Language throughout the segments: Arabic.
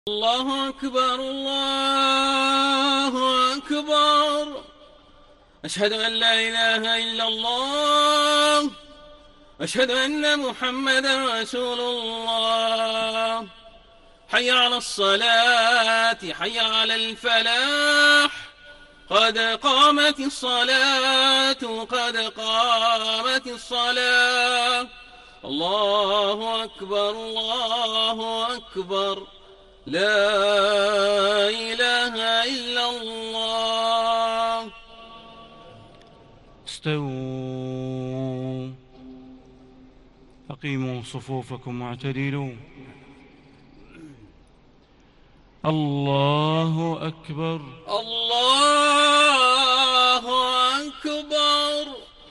الله أكبر الله أكبر. أشهد أن لا إله إلا الله. أشهد أن محمدا رسول الله. حي على الصلاة، حي على الفلاح، قد قامت الصلاة، قد قامت الصلاة. الله أكبر الله أكبر. لا إله إلا الله. استووا، أقيموا صفوفكم واعتدلوا. الله أكبر الله أكبر.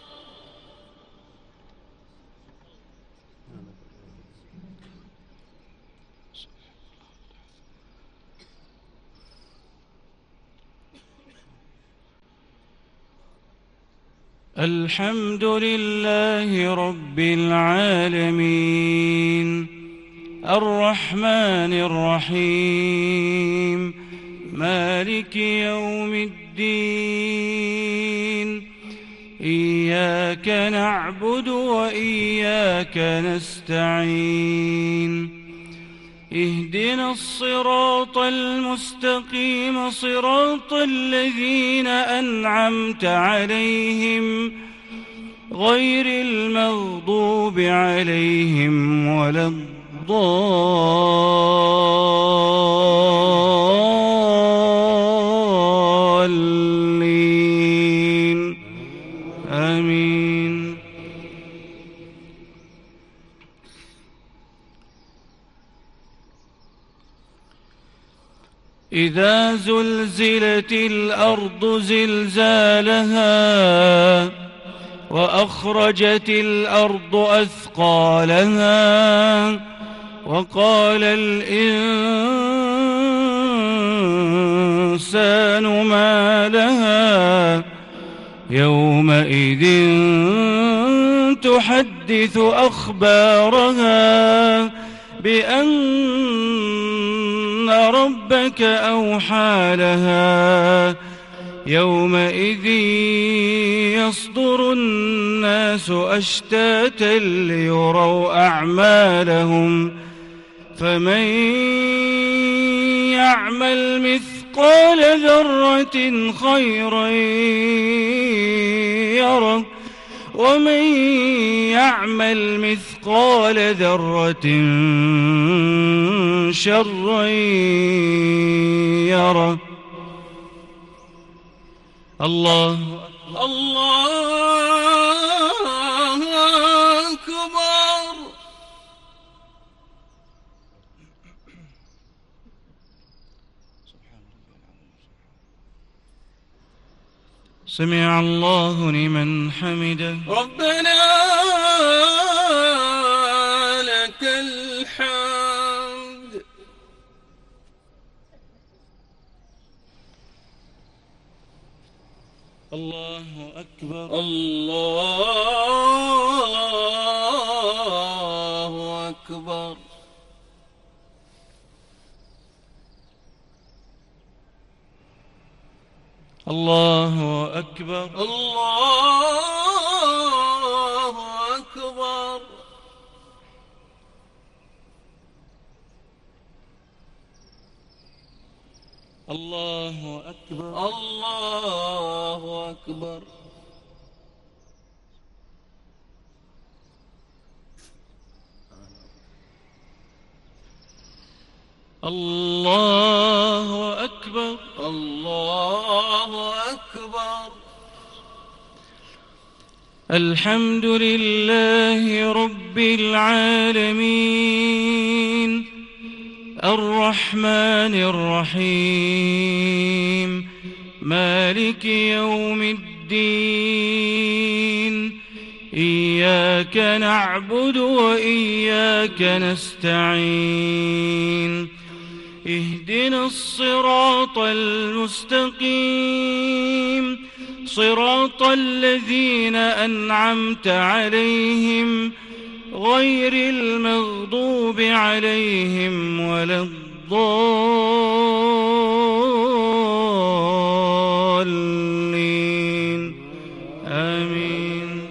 الحمد لله رب العالمين، الرحمن الرحيم، مالك يوم الدين. إياك نعبد وإياك نستعين. اهدنا الصراط المستقيم، صراط الذين أنعمت عليهم غير المغضوب عليهم ولا الضالين. آمين. إذا زلزلت الأرض زلزالها، وأخرجت الأرض أثقالها، وقال الإنسان ما لها يومئذ تحدث أخبارها بأن ربك أوحى لها. يومئذ يصدر الناس أشتاتا ليروا أعمالهم، فمن يعمل مثقال ذرة خيرا يره، ومن يعمل مثقال ذرة شرا يره. الله أكبر. سمع الله لمن حمده. ربنا لك الحمد. الله أكبر الله أكبر. الله أكبر الله أكبر. الله أكبر الله أكبر. الله أكبر الله أكبر. الحمد لله رب العالمين، الرحمن الرحيم، مالك يوم الدين. إياك نعبد وإياك نستعين. اهدنا الصراط المستقيم، صراط الذين أنعمت عليهم غير المغضوب عليهم ولا الضالين. الضالين آمين.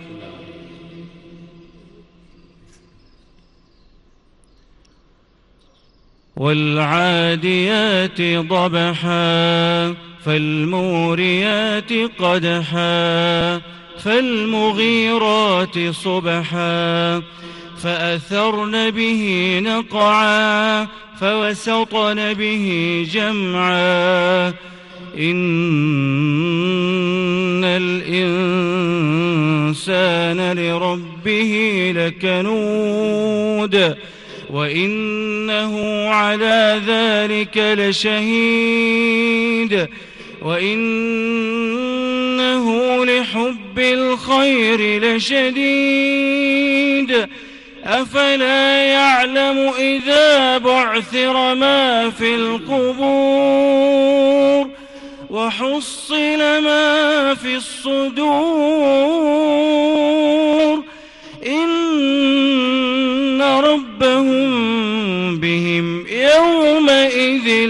والعاديات ضبحا فالموريات قدحا فالمغيرات صبحا فأثرن به نقعا فوسطن به جمعا إن الإنسان لربه لكنود وإنه على ذلك لشهيد وإنه لحب الخير لشديد أفلا يعلم إذا بعثر ما في القبور وحصل ما في الصدور إن ربهم بهم يومئذ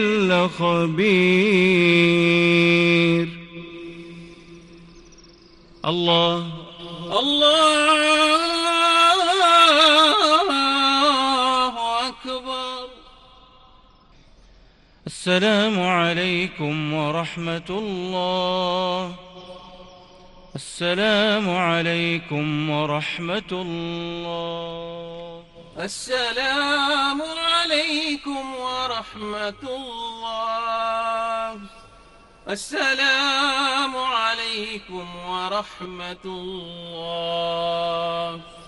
لخبير. الله أكبر. السلام عليكم ورحمة الله. السلام عليكم ورحمة الله. السلام عليكم ورحمة الله. السلام عليكم ورحمة الله.